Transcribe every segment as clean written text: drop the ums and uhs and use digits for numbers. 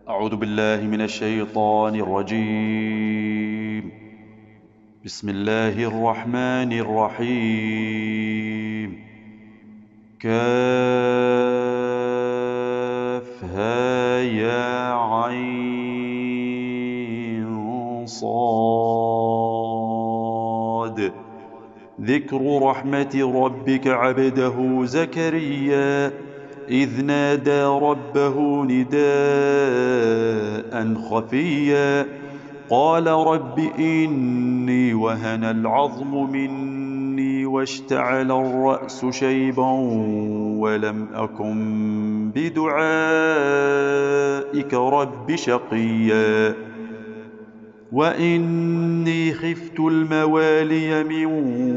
أعوذ بالله من الشيطان الرجيم. بسم الله الرحمن الرحيم. كافها يا عين صاد. ذكر رحمة ربك عبده زكريا إذ نادى ربه نداء خفيا قال رب إني وهن العظم مني واشتعل الرأس شيبا ولم أكن بدعائك رب شقيا وإني خفت الموالي من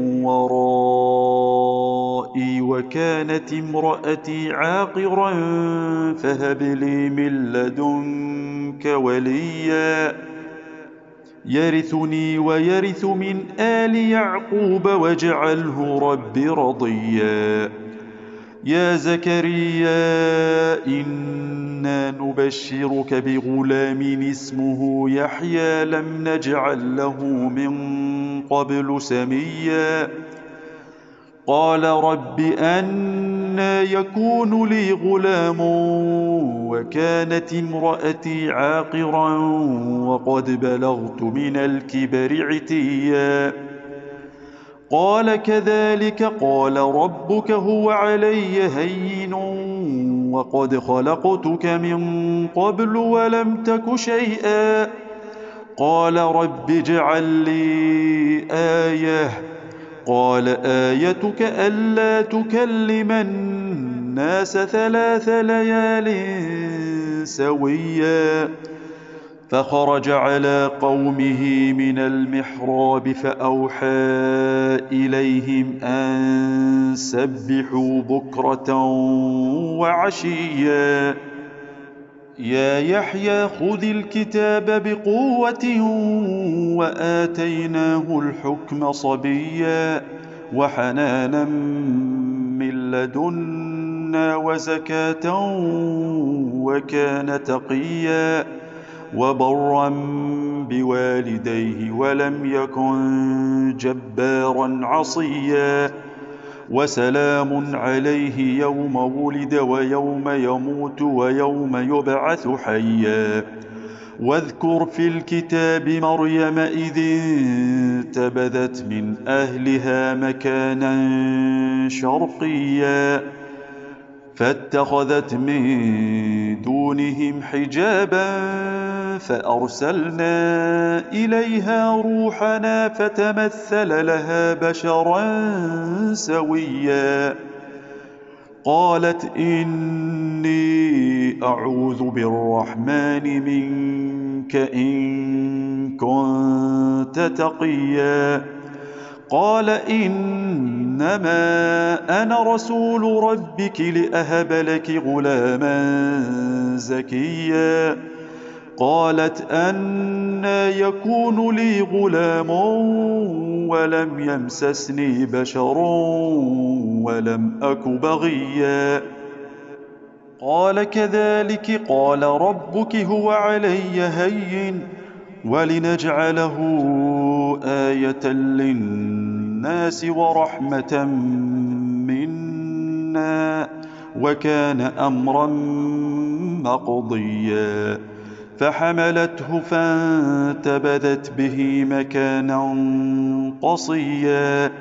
ورائي وكانت امرأتي عاقرا فهب لي من لدنك وليا يرثني ويرث من آل يعقوب واجعله رب رضيا يا زكريا إنا نبشرك بغلام اسمه يحيى لم نجعل له من قبل سميا قال رب أنى يكون لي غلام وكانت امرأتي عاقرا وقد بلغت من الكبر عتيا قال كذلك قال ربك هو علي هين وقد خلقتك من قبل ولم تك شيئا قال رب اجعل لي آية قال آيتك ألا تكلم الناس 3 ليال سويا فخرج على قومه من المحراب فأوحى إليهم أن سبحوا بكرة وعشيا يا يحيى خذ الكتاب بقوة وآتيناه الحكم صبيا وحنانا من لدنا وزكاة وكان تقيا وبرا بوالديه ولم يكن جبارا عصيا وسلام عليه يوم ولد ويوم يموت ويوم يبعث حيا واذكر في الكتاب مريم إذ انتبذت من أهلها مكانا شرقيا فاتخذت من دونهم حجابا فأرسلنا إليها روحنا فتمثل لها بشرا سويا قالت إني أعوذ بالرحمن منك إن كنت تقيا قال إنما أنا رسول ربك لأهب لك غلاما زكيا قالت أنى يكون لي غلام ولم يمسسني بشر ولم أك بغيا قال كذلك قال ربك هو علي هين ولنجعله آية للناس ورحمة منا وكان أمرا مقضيا فحملته فانتبذت به مكانا قصيا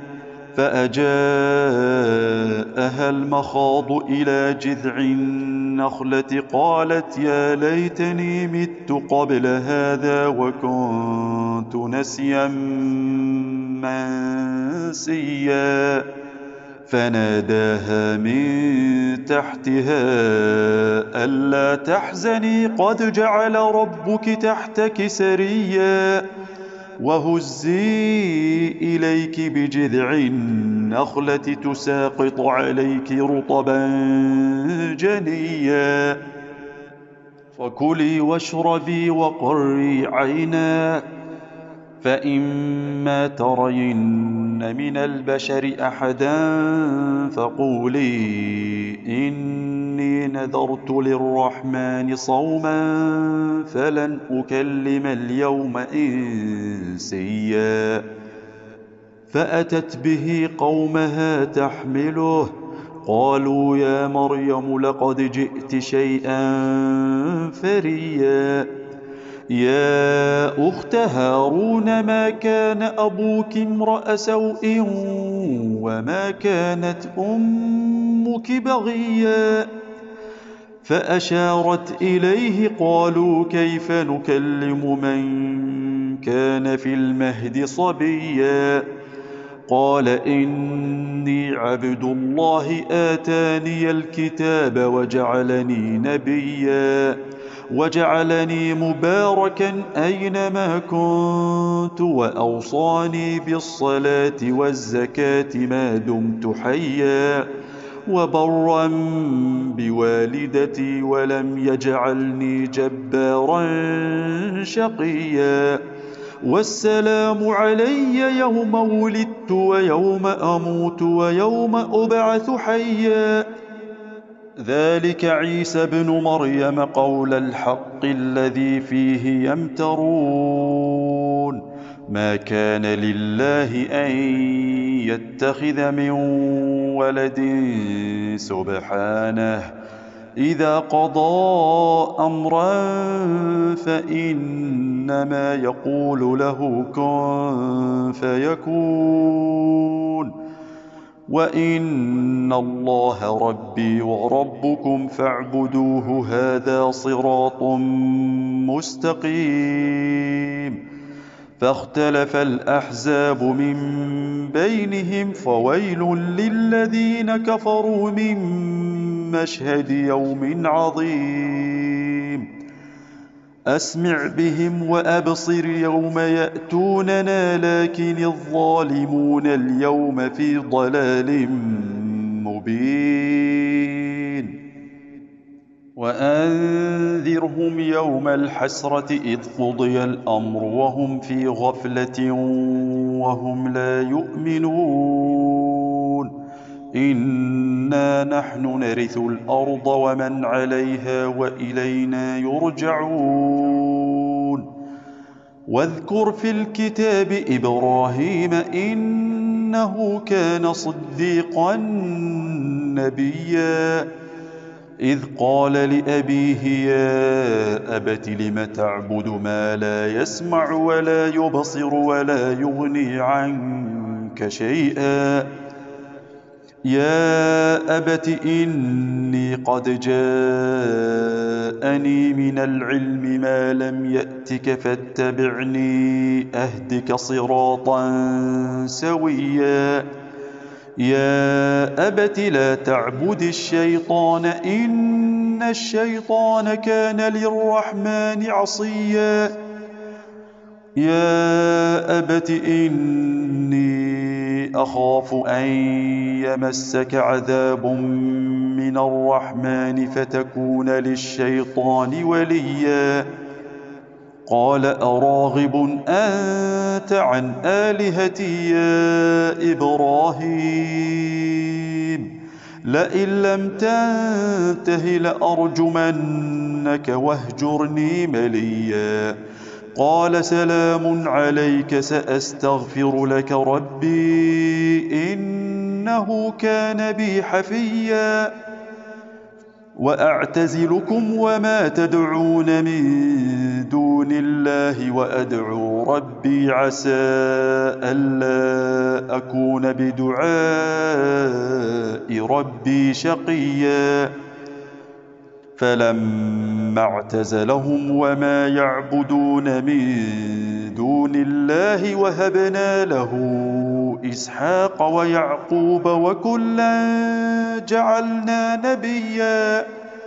فأجاءها المخاض إلى جذع النخلة قالت يا ليتني مت قبل هذا وكنت نسيا منسيا فناداها من تحتها ألا تحزني قد جعل ربك تحتك سريا وهزي إليك بجذع النخلة تساقط عليك رطبا جنيا فكلي واشربي وقري عينا فإما ترين من البشر أحدا فقولي إني إني نذرت للرحمن صوما فلن أكلم اليوم إنسيا فأتت به قومها تحمله قالوا يا مريم لقد جئت شيئا فريا يا أخت هارون ما كان أبوك امرأ سوء وما كانت أمك بغيا فأشارت إليه قالوا كيف نكلم من كان في المهد صبيا قال إني عبد الله آتاني الكتاب وجعلني نبيا وجعلني مباركا أينما كنت وأوصاني بالصلاة والزكاة ما دمت حيا وبرا بوالدتي ولم يجعلني جبارا شقيا والسلام علي يوم ولدت ويوم أموت ويوم أبعث حيا ذلك عيسى ابن مريم قول الحق الذي فيه يمترون ما كان لله أن يتخذ من ولد سبحانه إذا قضى أمرا فإنما يقول له كن فيكون وإن الله ربي وربكم فاعبدوه هذا صراط مستقيم فاختلف الأحزاب من بينهم فويل للذين كفروا من مشهد يوم عظيم أسمع بهم وأبصر يوم يأتوننا لكن الظالمون اليوم في ضلال مبين وأنذرهم يوم الحسرة إذ قضي الأمر وهم في غفلة وهم لا يؤمنون إنا نحن نرث الأرض ومن عليها وإلينا يرجعون واذكر في الكتاب إبراهيم إنه كان صديقا نبيا إذ قال لأبيه يا أبت لم تعبد ما لا يسمع ولا يبصر ولا يغني عنك شيئا يا أبت إني قد جاءني من العلم ما لم يأتك فاتبعني أهدك صراطا سويا يا أبت لا تعبد الشيطان إن الشيطان كان للرحمن عصيا يا أبت إني أخاف أن يمسك عذاب من الرحمن فتكون للشيطان وليا قال أراغب أنت عن آلهتي يا إبراهيم لئن لم تنته لأرجمنك واهجرني مليا قال سلام عليك سأستغفر لك ربي إنه كان بي حفيا وأعتزلكم وما تدعون من دون الله وأدعو ربي عسى ألا أكون بدعاء ربي شقيا فلما اعتزلهم وما يعبدون من دون الله وهبنا له إسحاق ويعقوب وكلا جعلنا نبيا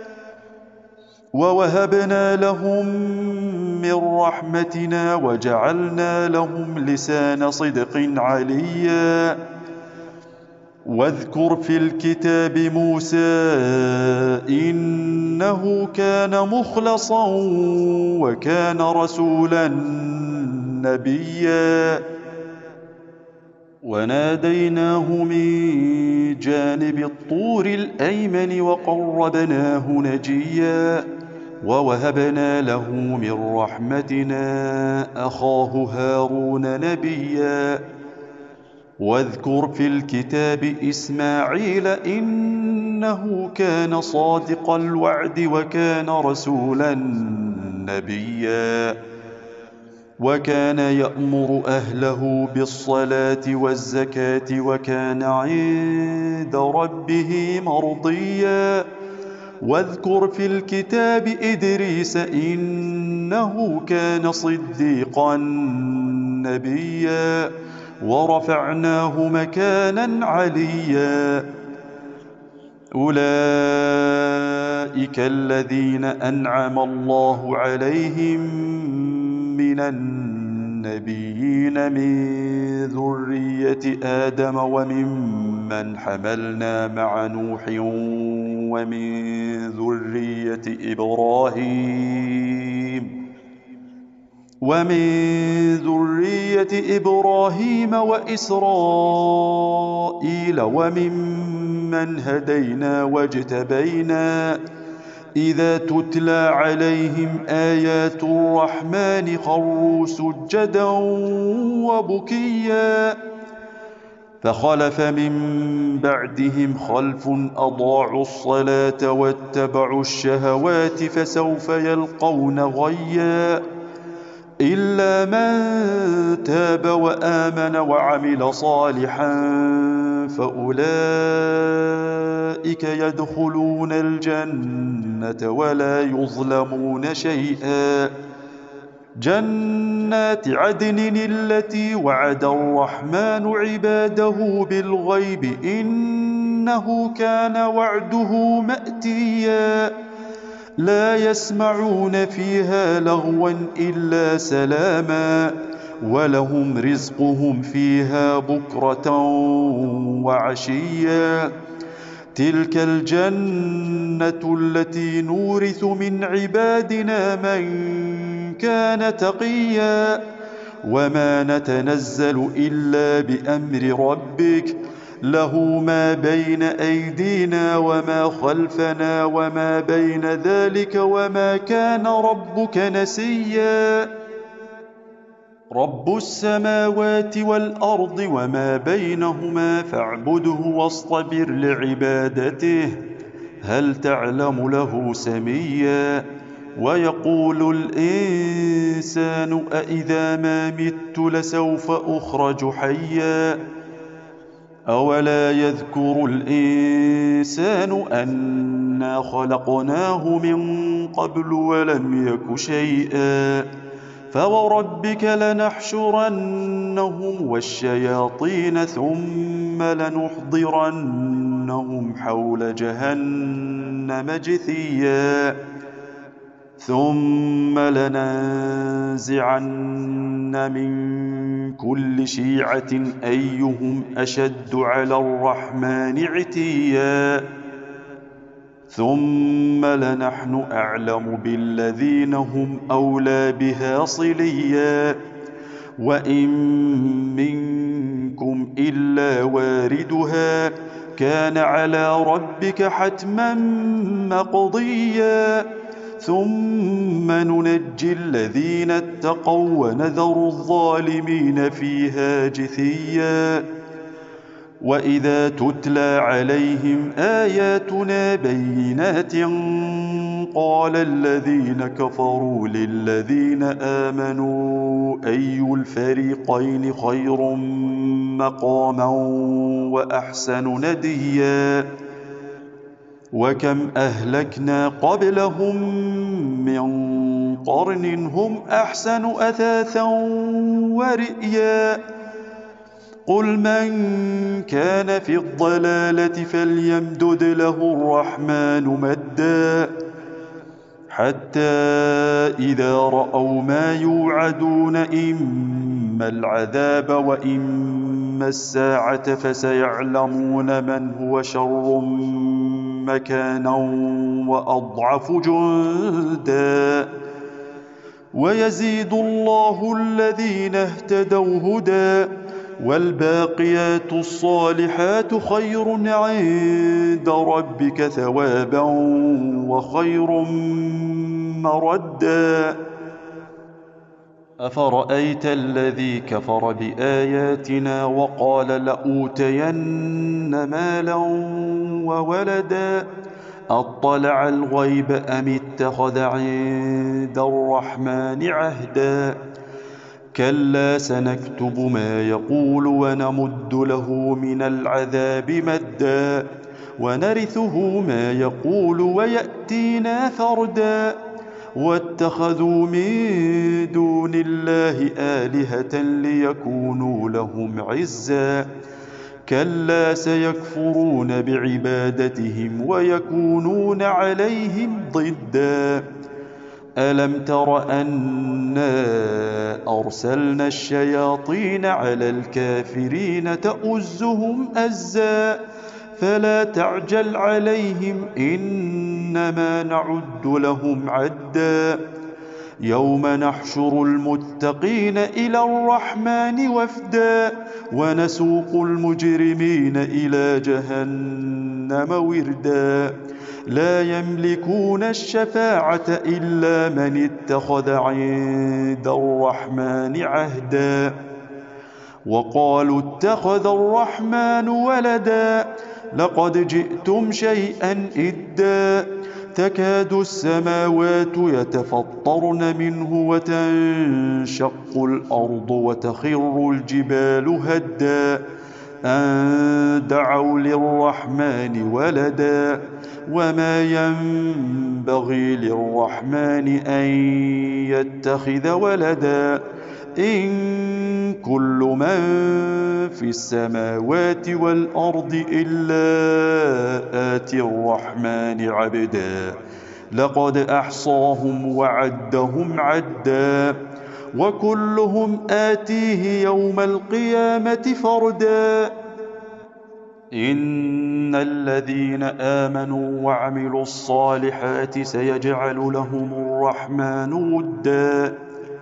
ووهبنا لهم من رحمتنا وجعلنا لهم لسان صدق عليا واذكر في الكتاب موسى إنه كان مخلصا وكان رسولا نبيا وناديناه من جانب الطور الأيمن وقربناه نجيا ووهبنا له من رحمتنا أخاه هارون نبيا واذكر في الكتاب إسماعيل إنه كان صادق الوعد وكان رسولا نبيا وكان يأمر أهله بالصلاة والزكاة وكان عند ربه مرضيا واذكر في الكتاب إدريس إنه كان صديقا نبيا ورفعناه مكانا عليا أولئك الذين أنعم الله عليهم من النبيين من ذرية آدم وممن حملنا مع نوح ومن ذرية إبراهيم وإسرائيل وممن هدينا واجتبينا إذا تتلى عليهم آيات الرحمن خروا سجدا وبكيا فخلف من بعدهم خلف أضاعوا الصلاة واتبعوا الشهوات فسوف يلقون غيا إلا من تاب وآمن وعمل صالحا فأولئك يدخلون الجنة ولا يظلمون شيئا جنات عدن التي وعد الرحمن عباده بالغيب إنه كان وعده مأتيا لا يسمعون فيها لغوا إلا سلاما ولهم رزقهم فيها بكرة وعشيا تلك الجنة التي نورث من عبادنا من كان تقيا وما نتنزل إلا بأمر ربك له ما بين أيدينا وما خلفنا وما بين ذلك وما كان ربك نسيا رب السماوات والأرض وما بينهما فاعبده واصطبر لعبادته هل تعلم له سميا ويقول الإنسان أإذا ما مت لسوف أخرج حيا أولا يذكر الإنسان أنا خلقناه من قبل ولم يك شيئا فوربك لنحشرنهم والشياطين ثم لنحضرنهم حول جهنم جثيا ثم لننزعن من كل شيعة أيهم أشد على الرحمن عتيا ثم لنحن أعلم بالذين هم أولى بها صليا وإن منكم إلا واردها كان على ربك حتما مقضيا ثم ننجي الذين اتقوا ونذر الظالمين فيها جثيا وإذا تتلى عليهم آياتنا بينات قال الذين كفروا للذين آمنوا أي الفريقين خير مقاما وأحسن نديا وكم أهلكنا قبلهم من قرن هم أحسن أثاثا ورئيا قل من كان في الضلالة فليمدد له الرحمن مدا حتى إذا رأوا ما يوعدون إما العذاب وإما الساعة فسيعلمون من هو شر مكانا وأضعف جندا ويزيد الله الذين اهتدوا هدى والباقيات الصالحات خير عند ربك ثوابا وخير مردا. أفرأيت الذي كفر بآياتنا وقال لأوتين مالا وولدا أطلع الغيب أم اتخذ عند الرحمن عهدا كلا سنكتب ما يقول ونمد له من العذاب مدا ونرثه ما يقول ويأتينا فردا واتخذوا من دون الله آلهة ليكونوا لهم عزا كلا سيكفرون بعبادتهم ويكونون عليهم ضدا ألم تر أنا أرسلنا الشياطين على الكافرين تؤزهم أزا فلا تعجل عليهم إنما نعد لهم عدا يوم نحشر المتقين إلى الرحمن وفدا ونسوق المجرمين إلى جهنم وردا لا يملكون الشفاعة إلا من اتخذ عند الرحمن عهدا وقالوا اتخذ الرحمن ولدا لقد جئتم شيئا إدا تكاد السماوات يتفطرن منه وتنشق الأرض وتخر الجبال هدا أن دعوا للرحمن ولدا وما ينبغي للرحمن أن يتخذ ولدا إن كل من في السماوات والأرض إلا آتي الرحمن عبدا لقد أحصاهم وعدهم عدا وكلهم آتيه يوم القيامة فردا إن الذين آمنوا وعملوا الصالحات سيجعل لهم الرحمن ودا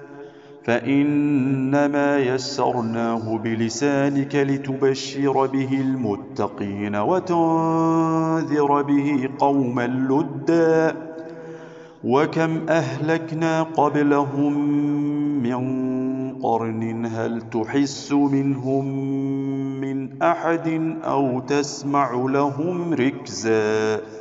فإنما يسرناه بلسانك لتبشر به المتقين وتنذر به قوما لدا وكم أهلكنا قبلهم من قرن هل تحس منهم من أحد أو تسمع لهم ركزا